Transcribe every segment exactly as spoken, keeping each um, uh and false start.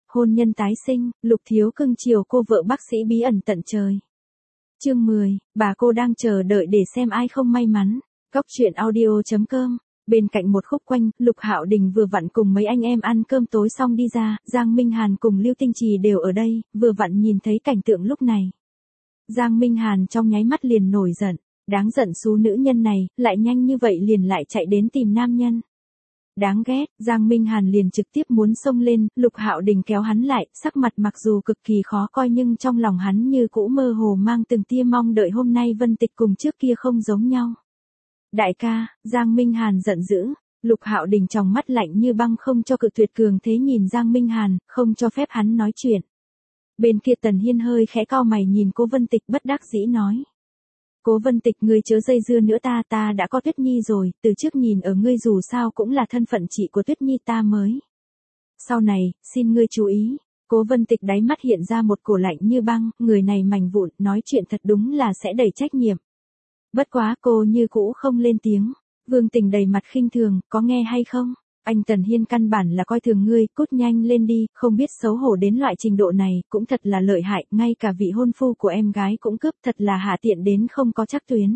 hôn nhân tái sinh, Lục Thiếu cưng chiều cô vợ bác sĩ bí ẩn tận trời. Chương mười, bà cô đang chờ đợi để xem ai không may mắn. Góc truyện audio chấm com. Bên cạnh một khúc quanh, Lục Hạo Đình vừa vặn cùng mấy anh em ăn cơm tối xong đi ra, Giang Minh Hàn cùng Lưu Tinh Trì đều ở đây, vừa vặn nhìn thấy cảnh tượng lúc này. Giang Minh Hàn trong nháy mắt liền nổi giận, đáng giận số nữ nhân này, lại nhanh như vậy liền lại chạy đến tìm nam nhân. Đáng ghét, Giang Minh Hàn liền trực tiếp muốn xông lên, Lục Hạo Đình kéo hắn lại, sắc mặt mặc dù cực kỳ khó coi nhưng trong lòng hắn như cũ mơ hồ mang từng tia mong đợi hôm nay Vân Tịch cùng trước kia không giống nhau. Đại ca, Giang Minh Hàn giận dữ, Lục Hạo Đình trong mắt lạnh như băng không cho cự tuyệt cường thế nhìn Giang Minh Hàn, không cho phép hắn nói chuyện. Bên kia Tần Hiên hơi khẽ cau mày nhìn Cố Vân Tịch bất đắc dĩ nói. Cố Vân Tịch ngươi chớ dây dưa nữa ta ta đã có Tuyết Nhi rồi, từ trước nhìn ở ngươi dù sao cũng là thân phận chị của Tuyết Nhi ta mới. Sau này, xin ngươi chú ý, Cố Vân Tịch đáy mắt hiện ra một cổ lạnh như băng, người này mảnh vụn, nói chuyện thật đúng là sẽ đầy trách nhiệm. Bất quá cô như cũ không lên tiếng, Vương Tình đầy mặt khinh thường, có nghe hay không? Anh Tần Hiên căn bản là coi thường ngươi, cút nhanh lên đi, không biết xấu hổ đến loại trình độ này, cũng thật là lợi hại, ngay cả vị hôn phu của em gái cũng cướp, thật là hạ tiện đến không có chắc tuyến.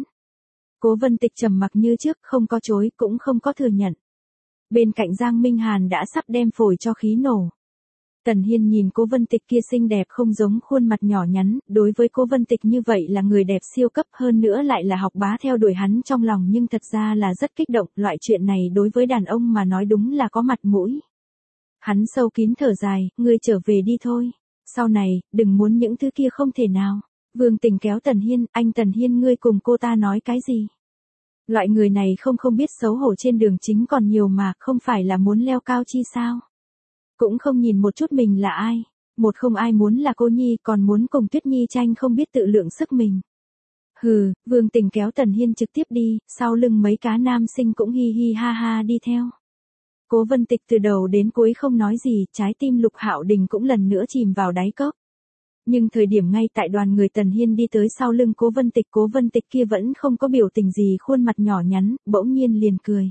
Cố Vân Tịch trầm mặc như trước, không có chối, cũng không có thừa nhận. Bên cạnh Giang Minh Hàn đã sắp đem phổi cho khí nổ. Tần Hiên nhìn Cố Vân Tịch kia xinh đẹp không giống khuôn mặt nhỏ nhắn, đối với Cố Vân Tịch như vậy là người đẹp siêu cấp hơn nữa lại là học bá theo đuổi hắn trong lòng nhưng thật ra là rất kích động, loại chuyện này đối với đàn ông mà nói đúng là có mặt mũi. Hắn sâu kín thở dài, ngươi trở về đi thôi, sau này, đừng muốn những thứ kia không thể nào. Vương Tình kéo Tần Hiên, anh Tần Hiên ngươi cùng cô ta nói cái gì? Loại người này không không biết xấu hổ trên đường chính còn nhiều mà, không phải là muốn leo cao chi sao? Cũng không nhìn một chút mình là ai, một không ai muốn là cô Nhi còn muốn cùng Tuyết Nhi tranh không biết tự lượng sức mình. Hừ, Vương Tình kéo Tần Hiên trực tiếp đi, sau lưng mấy cá nam sinh cũng hi hi ha ha đi theo. Cố Vân Tịch từ đầu đến cuối không nói gì, trái tim Lục Hạo Đình cũng lần nữa chìm vào đáy cốc. Nhưng thời điểm ngay tại đoàn người Tần Hiên đi tới sau lưng Cố Vân Tịch, Cố Vân Tịch kia vẫn không có biểu tình gì, khuôn mặt nhỏ nhắn, bỗng nhiên liền cười.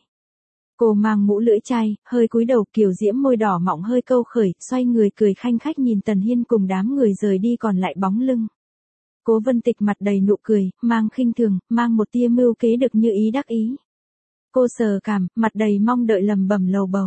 Cô mang mũ lưỡi chai, hơi cúi đầu, kiều diễm môi đỏ mọng hơi câu khởi, xoay người cười khanh khách nhìn Tần Hiên cùng đám người rời đi còn lại bóng lưng. Cố Vân Tịch mặt đầy nụ cười, mang khinh thường, mang một tia mưu kế được như ý đắc ý. Cô sờ cảm, mặt đầy mong đợi lầm bầm lầu bầu.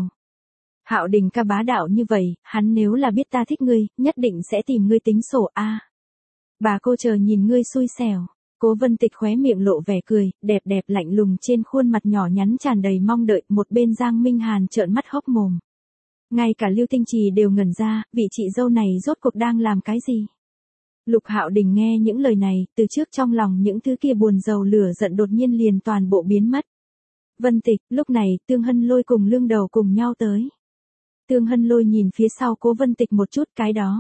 Hạo Đình ca bá đạo như vậy, hắn nếu là biết ta thích ngươi, nhất định sẽ tìm ngươi tính sổ a. À, bà cô chờ nhìn ngươi xui xẻo. Cố Vân Tịch khóe miệng lộ vẻ cười, đẹp đẹp lạnh lùng trên khuôn mặt nhỏ nhắn tràn đầy mong đợi, một bên Giang Minh Hàn trợn mắt hốc mồm. Ngay cả Lưu Tinh Trì đều ngẩn ra, vị chị dâu này rốt cuộc đang làm cái gì? Lục Hạo Đình nghe những lời này, từ trước trong lòng những thứ kia buồn rầu lửa giận đột nhiên liền toàn bộ biến mất. Vân Tịch, lúc này, Tương Hân Lôi cùng Lương Đầu cùng nhau tới. Tương Hân Lôi nhìn phía sau Cố Vân Tịch một chút, cái đó.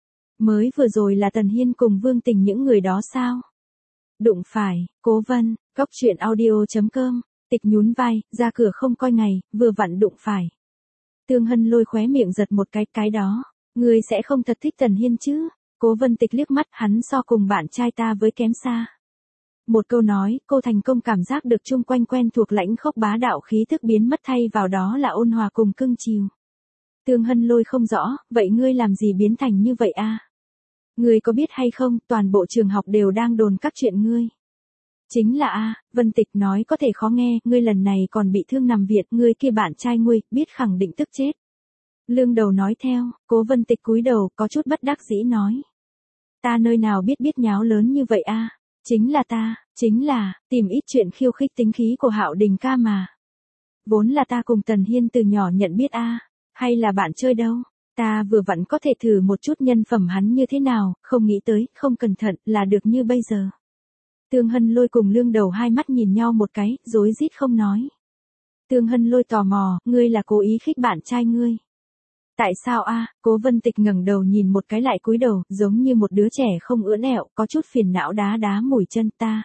Mới vừa rồi là Tần Hiên cùng Vương Tình những người đó sao? Đụng phải, Cố Vân, góc truyện audio chấm com, Tịch nhún vai, ra cửa không coi ngày, vừa vặn đụng phải. Tương Hân Lôi khóe miệng giật một cái, cái đó, ngươi sẽ không thật thích Tần Hiên chứ? Cố Vân Tịch liếc mắt, hắn so cùng bạn trai ta với kém xa. Một câu nói, cô thành công cảm giác được chung quanh quen thuộc lãnh khốc bá đạo khí thức biến mất thay vào đó là ôn hòa cùng cưng chiều. Tương Hân Lôi không rõ, vậy ngươi làm gì biến thành như vậy a? Ngươi có biết hay không, toàn bộ trường học đều đang đồn các chuyện ngươi. Chính là a, Vân Tịch nói có thể khó nghe, ngươi lần này còn bị thương nằm viện, ngươi kia bạn trai ngươi, biết khẳng định tức chết. Lương Đầu nói theo, Cố Vân Tịch cúi đầu, có chút bất đắc dĩ nói. Ta nơi nào biết biết nháo lớn như vậy a, chính là ta, chính là, tìm ít chuyện khiêu khích tính khí của Hạo Đình ca mà. Vốn là ta cùng Tần Hiên từ nhỏ nhận biết a, hay là bạn chơi đâu. Ta vừa vặn có thể thử một chút nhân phẩm hắn như thế nào, không nghĩ tới, không cẩn thận, là được như bây giờ. Tương Hân Lôi cùng Lương Đầu hai mắt nhìn nhau một cái, rối rít không nói. Tương Hân Lôi tò mò, ngươi là cố ý khích bạn trai ngươi. Tại sao a? Cố Vân Tịch ngẩng đầu nhìn một cái lại cúi đầu, giống như một đứa trẻ không ưỡn ẹo, có chút phiền não đá đá mùi chân ta.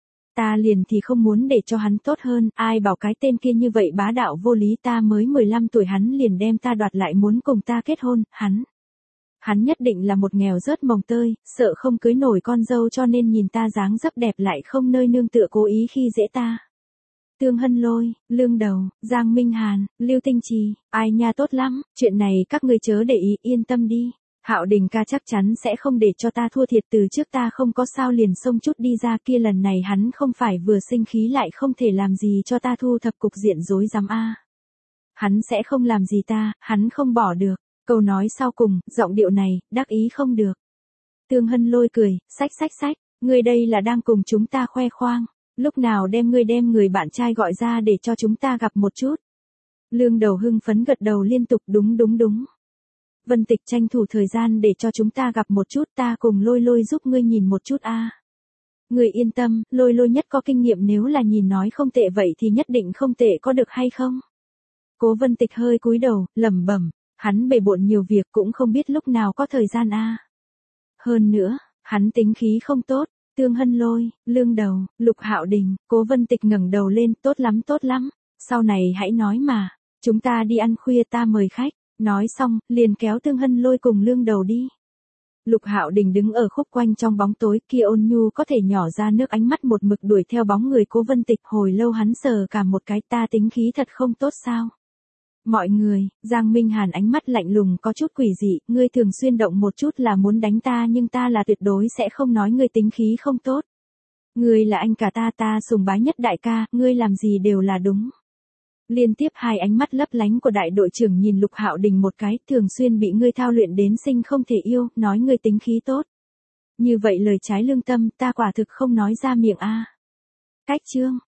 Ta liền thì không muốn để cho hắn tốt hơn, ai bảo cái tên kia như vậy bá đạo vô lý, ta mới mười lăm tuổi hắn liền đem ta đoạt lại muốn cùng ta kết hôn, hắn. Hắn nhất định là một nghèo rớt mồng tơi, sợ không cưới nổi con dâu cho nên nhìn ta dáng dấp đẹp lại không nơi nương tựa cố ý khi dễ ta. Tương Hân Lôi, Lương Đầu, Giang Minh Hàn, Lưu Tinh Trì, ai nha tốt lắm, chuyện này các ngươi chớ để ý, yên tâm đi. Hạo Đình ca chắc chắn sẽ không để cho ta thua thiệt, từ trước ta không có sao liền xông chút đi ra kia, lần này hắn không phải vừa sinh khí lại không thể làm gì cho ta thu thập cục diện rối rắm a. Hắn sẽ không làm gì ta, hắn không bỏ được. Câu nói sau cùng, giọng điệu này, đắc ý không được. Tương Hân Lôi cười, xách xách xách, ngươi đây là đang cùng chúng ta khoe khoang, lúc nào đem ngươi đem người bạn trai gọi ra để cho chúng ta gặp một chút. Lương Đầu hưng phấn gật đầu liên tục, đúng đúng đúng. Vân Tịch tranh thủ thời gian để cho chúng ta gặp một chút, ta cùng Lôi Lôi giúp ngươi nhìn một chút a. À. Ngươi yên tâm, Lôi Lôi nhất có kinh nghiệm, nếu là nhìn nói không tệ vậy thì nhất định không tệ, có được hay không? Cố Vân Tịch hơi cúi đầu, lẩm bẩm, hắn bề bộn nhiều việc cũng không biết lúc nào có thời gian a. À. Hơn nữa, hắn tính khí không tốt. Tương Hân Lôi, Lương Đầu, Lục Hạo Đình, Cố Vân Tịch ngẩng đầu lên, tốt lắm tốt lắm, sau này hãy nói mà, chúng ta đi ăn khuya ta mời khách. Nói xong, liền kéo Tương Hân Lôi cùng Lương Đầu đi. Lục Hạo Đình đứng ở khúc quanh trong bóng tối kia, ôn nhu có thể nhỏ ra nước, ánh mắt một mực đuổi theo bóng người Cố Vân Tịch, hồi lâu hắn sờ cả một cái, ta tính khí thật không tốt sao? Mọi người, Giang Minh Hàn ánh mắt lạnh lùng có chút quỷ dị, ngươi thường xuyên động một chút là muốn đánh ta, nhưng ta là tuyệt đối sẽ không nói ngươi tính khí không tốt. Ngươi là anh cả ta, ta sùng bái nhất đại ca, ngươi làm gì đều là đúng. Liên tiếp hai ánh mắt lấp lánh của đại đội trưởng nhìn Lục Hạo Đình một cái, thường xuyên bị ngươi thao luyện đến sinh không thể yêu, nói ngươi tính khí tốt. Như vậy lời trái lương tâm, ta quả thực không nói ra miệng a. À. Cách chương